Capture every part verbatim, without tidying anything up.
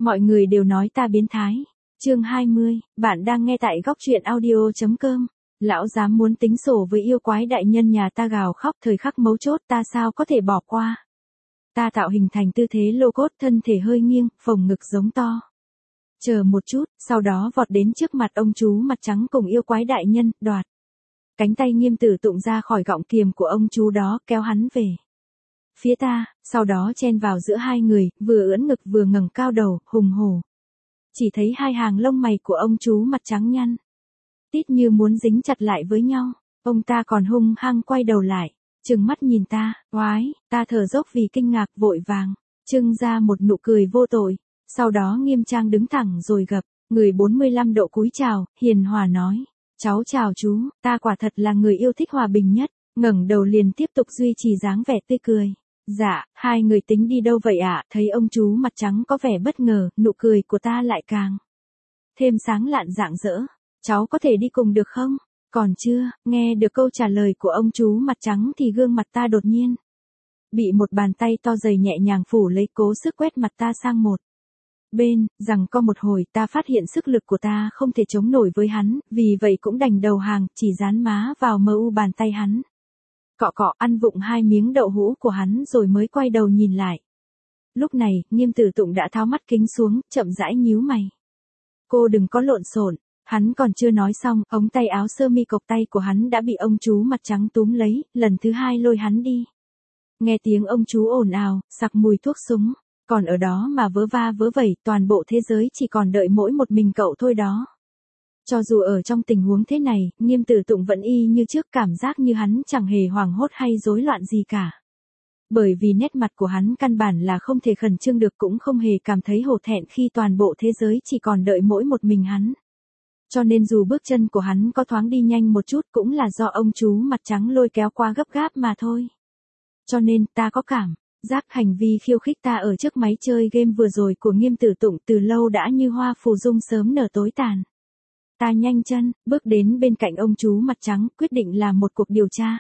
Mọi người đều nói ta biến thái. Chương hai mươi, bạn đang nghe tại góc truyện audio.com. Lão dám muốn tính sổ với yêu quái đại nhân nhà ta gào khóc thời khắc mấu chốt ta sao có thể bỏ qua. Ta tạo hình thành tư thế lô cốt thân thể hơi nghiêng, phồng ngực giống to. Chờ một chút, sau đó vọt đến trước mặt ông chú mặt trắng cùng yêu quái đại nhân, đoạt. Cánh tay Nghiêm Tử Tụng ra khỏi gọng kiềm của ông chú đó kéo hắn về phía ta, sau đó chen vào giữa hai người, vừa ưỡn ngực vừa ngẩng cao đầu, hùng hổ. Chỉ thấy hai hàng lông mày của ông chú mặt trắng nhăn tít như muốn dính chặt lại với nhau. Ông ta còn hung hăng quay đầu lại, trừng mắt nhìn ta, oái, ta thở dốc vì kinh ngạc vội vàng trưng ra một nụ cười vô tội, sau đó nghiêm trang đứng thẳng rồi gập người bốn mươi lăm độ cúi chào, hiền hòa nói, cháu chào chú, ta quả thật là người yêu thích hòa bình nhất, ngẩng đầu liền tiếp tục duy trì dáng vẻ tươi cười. Dạ, hai người tính đi đâu vậy ạ? À? Thấy ông chú mặt trắng có vẻ bất ngờ, nụ cười của ta lại càng thêm sáng lạn rạng rỡ. Cháu có thể đi cùng được không? Còn chưa, nghe được câu trả lời của ông chú mặt trắng thì gương mặt ta đột nhiên bị một bàn tay to dày nhẹ nhàng phủ lấy, cố sức quét mặt ta sang một bên, rằng có một hồi ta phát hiện sức lực của ta không thể chống nổi với hắn, vì vậy cũng đành đầu hàng, chỉ dán má vào mờ u bàn tay hắn. Cọ cọ ăn vụng hai miếng đậu hũ của hắn rồi mới quay đầu nhìn lại. Lúc này, Nghiêm Tử Tụng đã tháo mắt kính xuống, chậm rãi nhíu mày. Cô đừng có lộn xộn. Hắn còn chưa nói xong, ống tay áo sơ mi cộc tay của hắn đã bị ông chú mặt trắng túm lấy, lần thứ hai lôi hắn đi. Nghe tiếng ông chú ồn ào, sặc mùi thuốc súng, còn ở đó mà vớ va vớ vẩy, toàn bộ thế giới chỉ còn đợi mỗi một mình cậu thôi đó. Cho dù ở trong tình huống thế này, Nghiêm Tử Tụng vẫn y như trước, cảm giác như hắn chẳng hề hoảng hốt hay rối loạn gì cả. Bởi vì nét mặt của hắn căn bản là không thể khẩn trương được, cũng không hề cảm thấy hổ thẹn khi toàn bộ thế giới chỉ còn đợi mỗi một mình hắn. Cho nên dù bước chân của hắn có thoáng đi nhanh một chút cũng là do ông chú mặt trắng lôi kéo qua gấp gáp mà thôi. Cho nên ta có cảm giác hành vi khiêu khích ta ở trước máy chơi game vừa rồi của Nghiêm Tử Tụng từ lâu đã như hoa phù dung sớm nở tối tàn. Ta nhanh chân, bước đến bên cạnh ông chú mặt trắng, quyết định làm một cuộc điều tra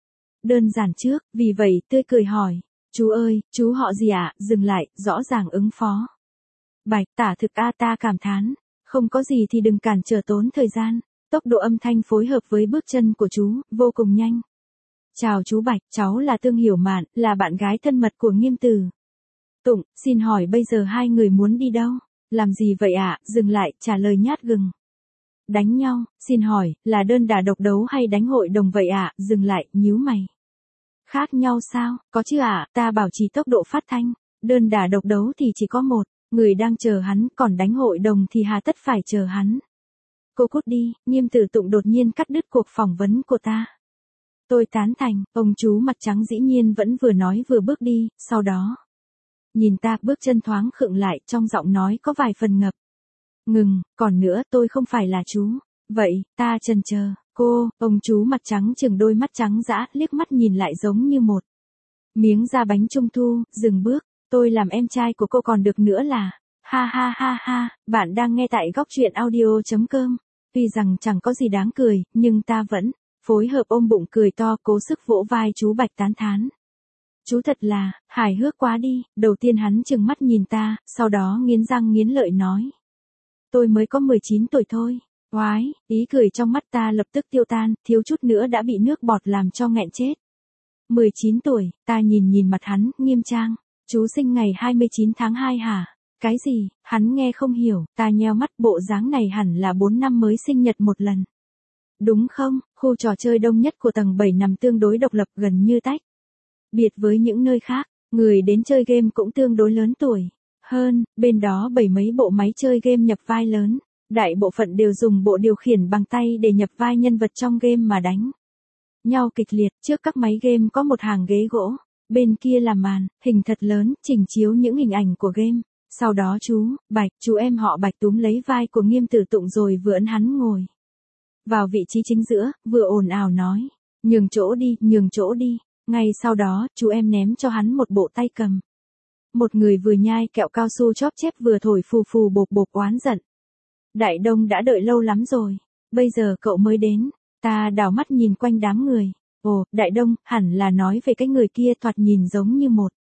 đơn giản trước, vì vậy tươi cười hỏi, chú ơi, chú họ gì ạ? À? Dừng lại, rõ ràng ứng phó. Bạch, tả thực a, ta cảm thán, không có gì thì đừng cản trở tốn thời gian. Tốc độ âm thanh phối hợp với bước chân của chú, vô cùng nhanh. Chào chú Bạch, cháu là Tương Hiểu Mạn, là bạn gái thân mật của Nghiêm Tử Tụng, xin hỏi bây giờ hai người muốn đi đâu? Làm gì vậy ạ? À? Dừng lại, trả lời nhát gừng. Đánh nhau, xin hỏi, là đơn đả độc đấu hay đánh hội đồng vậy ạ? À? Dừng lại, nhíu mày. Khác nhau sao? Có chứ ạ, à? Ta bảo trì tốc độ phát thanh. Đơn đả độc đấu thì chỉ có một người đang chờ hắn, còn đánh hội đồng thì hà tất phải chờ hắn. Cô cút đi. Nghiêm Tử Tụng đột nhiên cắt đứt cuộc phỏng vấn của ta. Tôi tán thành, ông chú mặt trắng dĩ nhiên vẫn vừa nói vừa bước đi, sau đó nhìn ta, bước chân thoáng khựng lại, trong giọng nói có vài phần ngập ngừng, còn nữa, tôi không phải là chú. Vậy, ta chần chờ, cô, ông chú mặt trắng chừng đôi mắt trắng dã, liếc mắt nhìn lại giống như một miếng da bánh trung thu, dừng bước, tôi làm em trai của cô còn được nữa là, ha ha ha ha, bạn đang nghe tại góc truyện audio.com, tuy rằng chẳng có gì đáng cười, nhưng ta vẫn phối hợp ôm bụng cười to, cố sức vỗ vai chú Bạch tán thán. Chú thật là, hài hước quá đi, đầu tiên hắn chừng mắt nhìn ta, sau đó nghiến răng nghiến lợi nói. Tôi mới có mười chín tuổi thôi. Oái, ý cười trong mắt ta lập tức tiêu tan, thiếu chút nữa đã bị nước bọt làm cho nghẹn chết. mười chín tuổi, ta nhìn nhìn mặt hắn, nghiêm trang. Chú sinh ngày hai mươi chín tháng hai hả? Cái gì? Hắn nghe không hiểu, ta nheo mắt, bộ dáng này hẳn là bốn năm mới sinh nhật một lần. Đúng không? Khu trò chơi đông nhất của tầng bảy nằm tương đối độc lập, gần như tách biệt với những nơi khác, người đến chơi game cũng tương đối lớn tuổi hơn, bên đó bảy mấy bộ máy chơi game nhập vai lớn, đại bộ phận đều dùng bộ điều khiển bằng tay để nhập vai nhân vật trong game mà đánh nhau kịch liệt. Trước các máy game có một hàng ghế gỗ, bên kia là màn hình thật lớn, chỉnh chiếu những hình ảnh của game. Sau đó chú Bạch, chú em họ Bạch túm lấy vai của Nghiêm Tử Tụng rồi vừa ấn hắn ngồi vào vị trí chính giữa, vừa ồn ào nói, nhường chỗ đi, nhường chỗ đi. Ngay sau đó, chú em ném cho hắn một bộ tay cầm. Một người vừa nhai kẹo cao su chóp chép vừa thổi phù phù bộp bộp oán giận. Đại Đông đã đợi lâu lắm rồi, bây giờ cậu mới đến. Ta đảo mắt nhìn quanh đám người. Ồ, Đại Đông, hẳn là nói về cái người kia thoạt nhìn giống như một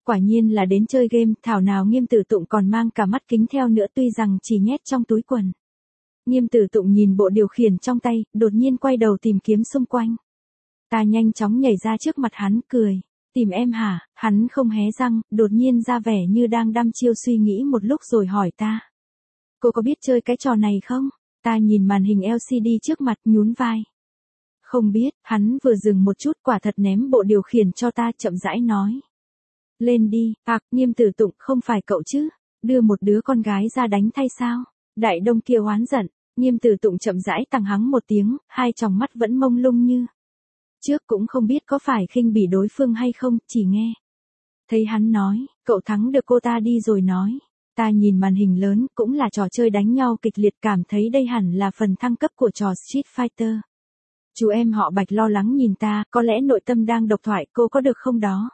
quả nhiên là đến chơi game, thảo nào Nghiêm Tử Tụng còn mang cả mắt kính theo nữa tuy rằng chỉ nhét trong túi quần. Nghiêm Tử Tụng nhìn bộ điều khiển trong tay, đột nhiên quay đầu tìm kiếm xung quanh. Ta nhanh chóng nhảy ra trước mặt hắn, cười. Tìm em hả? Hắn không hé răng, đột nhiên ra vẻ như đang đăm chiêu suy nghĩ một lúc rồi hỏi ta. Cô có biết chơi cái trò này không? Ta nhìn màn hình lờ xê đê trước mặt nhún vai. Không biết, hắn vừa dừng một chút quả thật ném bộ điều khiển cho ta chậm rãi nói. Lên đi, ạc, Nghiêm Tử Tụng, không phải cậu chứ, đưa một đứa con gái ra đánh thay sao? Đại Đông kia oán giận, Nghiêm Tử Tụng chậm rãi tăng hắng một tiếng, hai tròng mắt vẫn mông lung như. Trước cũng không biết có phải khinh bỉ đối phương hay không, chỉ nghe. Thấy hắn nói, cậu thắng được cô ta đi rồi nói. Ta nhìn màn hình lớn, cũng là trò chơi đánh nhau kịch liệt cảm thấy đây hẳn là phần thăng cấp của trò Street Fighter. Chú em họ Bạch lo lắng nhìn ta, có lẽ nội tâm đang độc thoại, cô có được không đó?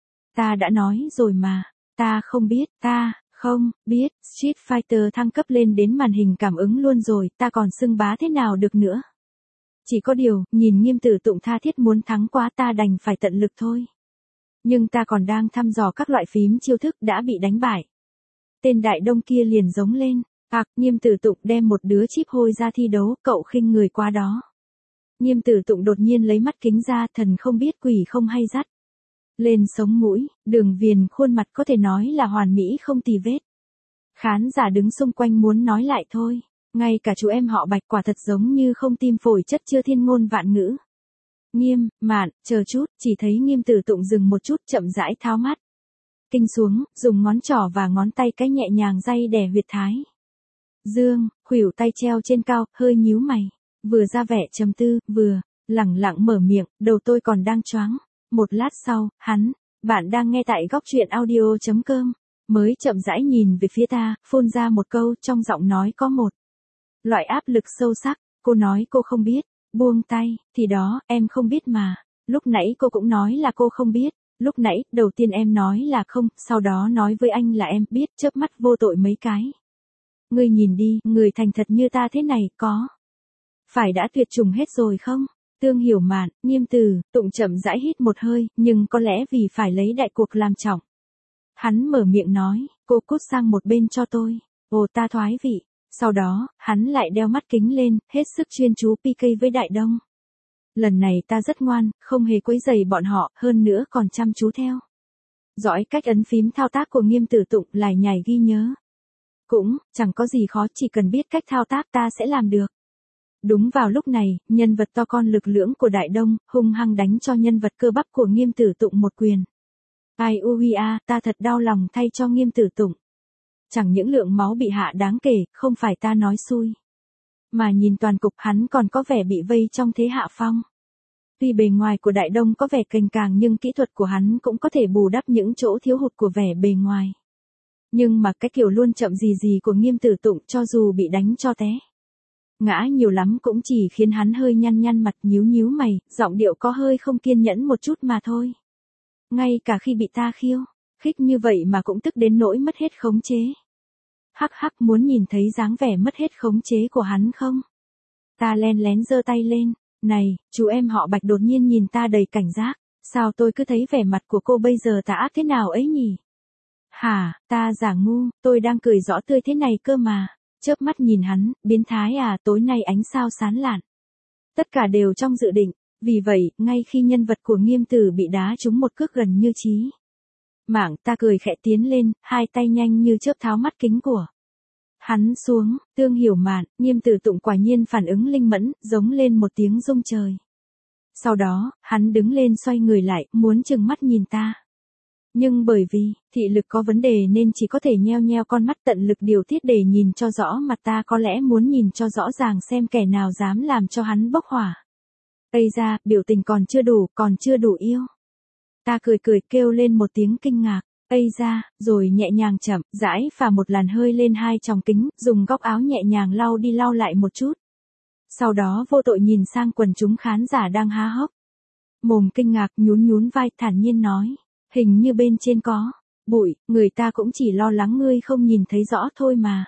Ta đã nói rồi mà, ta không biết, ta, không, biết, Street Fighter thăng cấp lên đến màn hình cảm ứng luôn rồi, ta còn xưng bá thế nào được nữa. Chỉ có điều, nhìn Nghiêm Tử Tụng tha thiết muốn thắng quá ta đành phải tận lực thôi. Nhưng ta còn đang thăm dò các loại phím chiêu thức đã bị đánh bại. Tên Đại Đông kia liền giống lên, ạc, Nghiêm Tử Tụng đem một đứa chíp hôi ra thi đấu, cậu khinh người quá đó. Nghiêm Tử Tụng đột nhiên lấy mắt kính ra, thần không biết quỷ không hay dắt. Lên sống mũi, đường viền khuôn mặt có thể nói là hoàn mỹ không tì vết. Khán giả đứng xung quanh muốn nói lại thôi, ngay cả chú em họ Bạch quả thật giống như không tim phổi chất chưa thiên ngôn vạn ngữ. Nghiêm, Mạn, chờ chút, chỉ thấy Nghiêm Tử Tụng dừng một chút chậm rãi tháo mắt. Kinh xuống, dùng ngón trỏ và ngón tay cái nhẹ nhàng day đè huyệt thái. Dương, khuỷu tay treo trên cao, hơi nhíu mày. Vừa ra vẻ trầm tư, vừa, lẳng lặng mở miệng, đầu tôi còn đang choáng. Một lát sau, hắn, bạn đang nghe tại góc truyện audio chấm com, mới chậm rãi nhìn về phía ta, phun ra một câu trong giọng nói có một loại áp lực sâu sắc. Cô nói cô không biết, buông tay, thì đó, em không biết mà. Lúc nãy cô cũng nói là cô không biết. Lúc nãy, đầu tiên em nói là không, sau đó nói với anh là em biết, chớp mắt vô tội mấy cái. Ngươi nhìn đi, người thành thật như ta thế này, có phải đã tuyệt chủng hết rồi không? Tương Hiểu Mạn, Nghiêm Tử Tụng chậm rãi hít một hơi, nhưng có lẽ vì phải lấy đại cuộc làm trọng. Hắn mở miệng nói, cô cút sang một bên cho tôi. Ồ, ta thoái vị. Sau đó, hắn lại đeo mắt kính lên, hết sức chuyên chú pê ca với Đại Đông. Lần này ta rất ngoan, không hề quấy rầy bọn họ, hơn nữa còn chăm chú theo dõi cách ấn phím thao tác của Nghiêm Tử Tụng, lải nhải ghi nhớ. Cũng, chẳng có gì khó, chỉ cần biết cách thao tác ta sẽ làm được. Đúng vào lúc này, nhân vật to con lực lưỡng của Đại Đông, hung hăng đánh cho nhân vật cơ bắp của Nghiêm Tử Tụng một quyền. Ai ui a, ta thật đau lòng thay cho Nghiêm Tử Tụng. Chẳng những lượng máu bị hạ đáng kể, không phải ta nói xui. Mà nhìn toàn cục hắn còn có vẻ bị vây trong thế hạ phong. Tuy bề ngoài của Đại Đông có vẻ cành càng nhưng kỹ thuật của hắn cũng có thể bù đắp những chỗ thiếu hụt của vẻ bề ngoài. Nhưng mà cái kiểu luôn chậm gì gì của Nghiêm Tử Tụng cho dù bị đánh cho té ngã nhiều lắm cũng chỉ khiến hắn hơi nhăn nhăn mặt nhíu nhíu mày, giọng điệu có hơi không kiên nhẫn một chút mà thôi. Ngay cả khi bị ta khiêu khích như vậy mà cũng tức đến nỗi mất hết khống chế. Hắc hắc, muốn nhìn thấy dáng vẻ mất hết khống chế của hắn không? Ta len lén giơ tay lên, này, chú em họ Bạch đột nhiên nhìn ta đầy cảnh giác, sao tôi cứ thấy vẻ mặt của cô bây giờ tà ác thế nào ấy nhỉ? Hả, ta giả ngu, tôi đang cười rõ tươi thế này cơ mà. Chớp mắt nhìn hắn, biến thái à, tối nay ánh sao sáng lạn. Tất cả đều trong dự định, vì vậy, ngay khi nhân vật của Nghiêm Tử bị đá trúng một cước gần như chí mạng, ta cười khẽ tiến lên, hai tay nhanh như chớp tháo mắt kính của hắn xuống. Tương Hiểu Mạn, Nghiêm Tử Tụng quả nhiên phản ứng linh mẫn, giống lên một tiếng rung trời. Sau đó, hắn đứng lên xoay người lại, muốn trừng mắt nhìn ta. Nhưng bởi vì thị lực có vấn đề nên chỉ có thể nheo nheo con mắt tận lực điều tiết để nhìn cho rõ mặt ta, có lẽ muốn nhìn cho rõ ràng xem kẻ nào dám làm cho hắn bốc hỏa. Ây ra, biểu tình còn chưa đủ, còn chưa đủ yêu. Ta cười cười kêu lên một tiếng kinh ngạc. Ây ra, rồi nhẹ nhàng chậm, rãi phả một làn hơi lên hai tròng kính, dùng góc áo nhẹ nhàng lau đi lau lại một chút. Sau đó vô tội nhìn sang quần chúng khán giả đang há hốc mồm kinh ngạc, nhún nhún vai, thản nhiên nói. Hình như bên trên có bụi, người ta cũng chỉ lo lắng ngươi không nhìn thấy rõ thôi mà.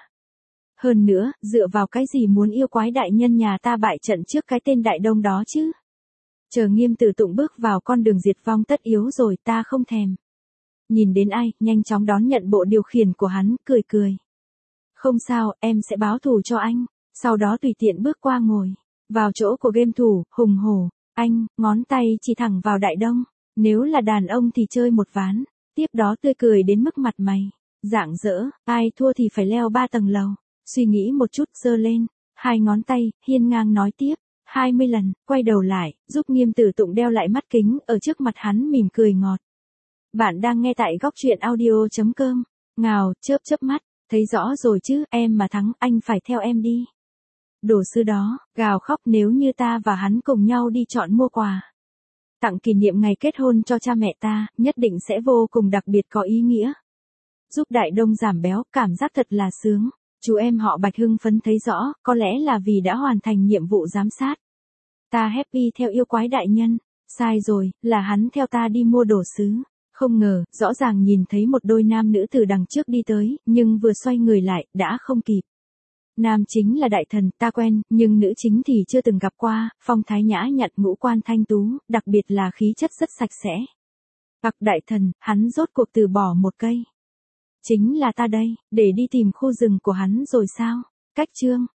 Hơn nữa, dựa vào cái gì muốn yêu quái đại nhân nhà ta bại trận trước cái tên Đại Đông đó chứ? Chờ Nghiêm Tử Tụng bước vào con đường diệt vong tất yếu rồi, ta không thèm Nhìn đến ai, nhanh chóng đón nhận bộ điều khiển của hắn, cười cười. Không sao, em sẽ báo thù cho anh. Sau đó tùy tiện bước qua ngồi. Vào chỗ của game thủ, hùng hổ. Anh, ngón tay chỉ thẳng vào đại đông. Nếu là đàn ông thì chơi một ván. Tiếp đó tươi cười đến mức mặt mày. Rạng rỡ, ai thua thì phải leo ba tầng lầu. Suy nghĩ một chút, giơ lên. Hai ngón tay, hiên ngang nói tiếp. hai mươi lần, quay đầu lại, giúp Nghiêm Tử Tụng đeo lại mắt kính, ở trước mặt hắn mỉm cười ngọt. Bạn đang nghe tại góc truyện audio.com. Ngào, chớp chớp mắt. Thấy rõ rồi chứ, em mà thắng, anh phải theo em đi. Đồ sư đó, gào khóc nếu như ta và hắn cùng nhau đi chọn mua quà. Tặng kỷ niệm ngày kết hôn cho cha mẹ ta, nhất định sẽ vô cùng đặc biệt có ý nghĩa. Giúp Đại Đông giảm béo, cảm giác thật là sướng. Chú em họ Bạch hưng phấn thấy rõ, có lẽ là vì đã hoàn thành nhiệm vụ giám sát. Ta happy theo yêu quái đại nhân. Sai rồi, là hắn theo ta đi mua đồ sứ. Không ngờ, rõ ràng nhìn thấy một đôi nam nữ từ đằng trước đi tới, nhưng vừa xoay người lại, đã không kịp. Nam chính là đại thần, ta quen, nhưng nữ chính thì chưa từng gặp qua, phong thái nhã nhặn, ngũ quan thanh tú, đặc biệt là khí chất rất sạch sẽ. Bạc đại thần, hắn rốt cuộc từ bỏ một cây. Chính là ta đây, để đi tìm khu rừng của hắn rồi sao? Cách chương.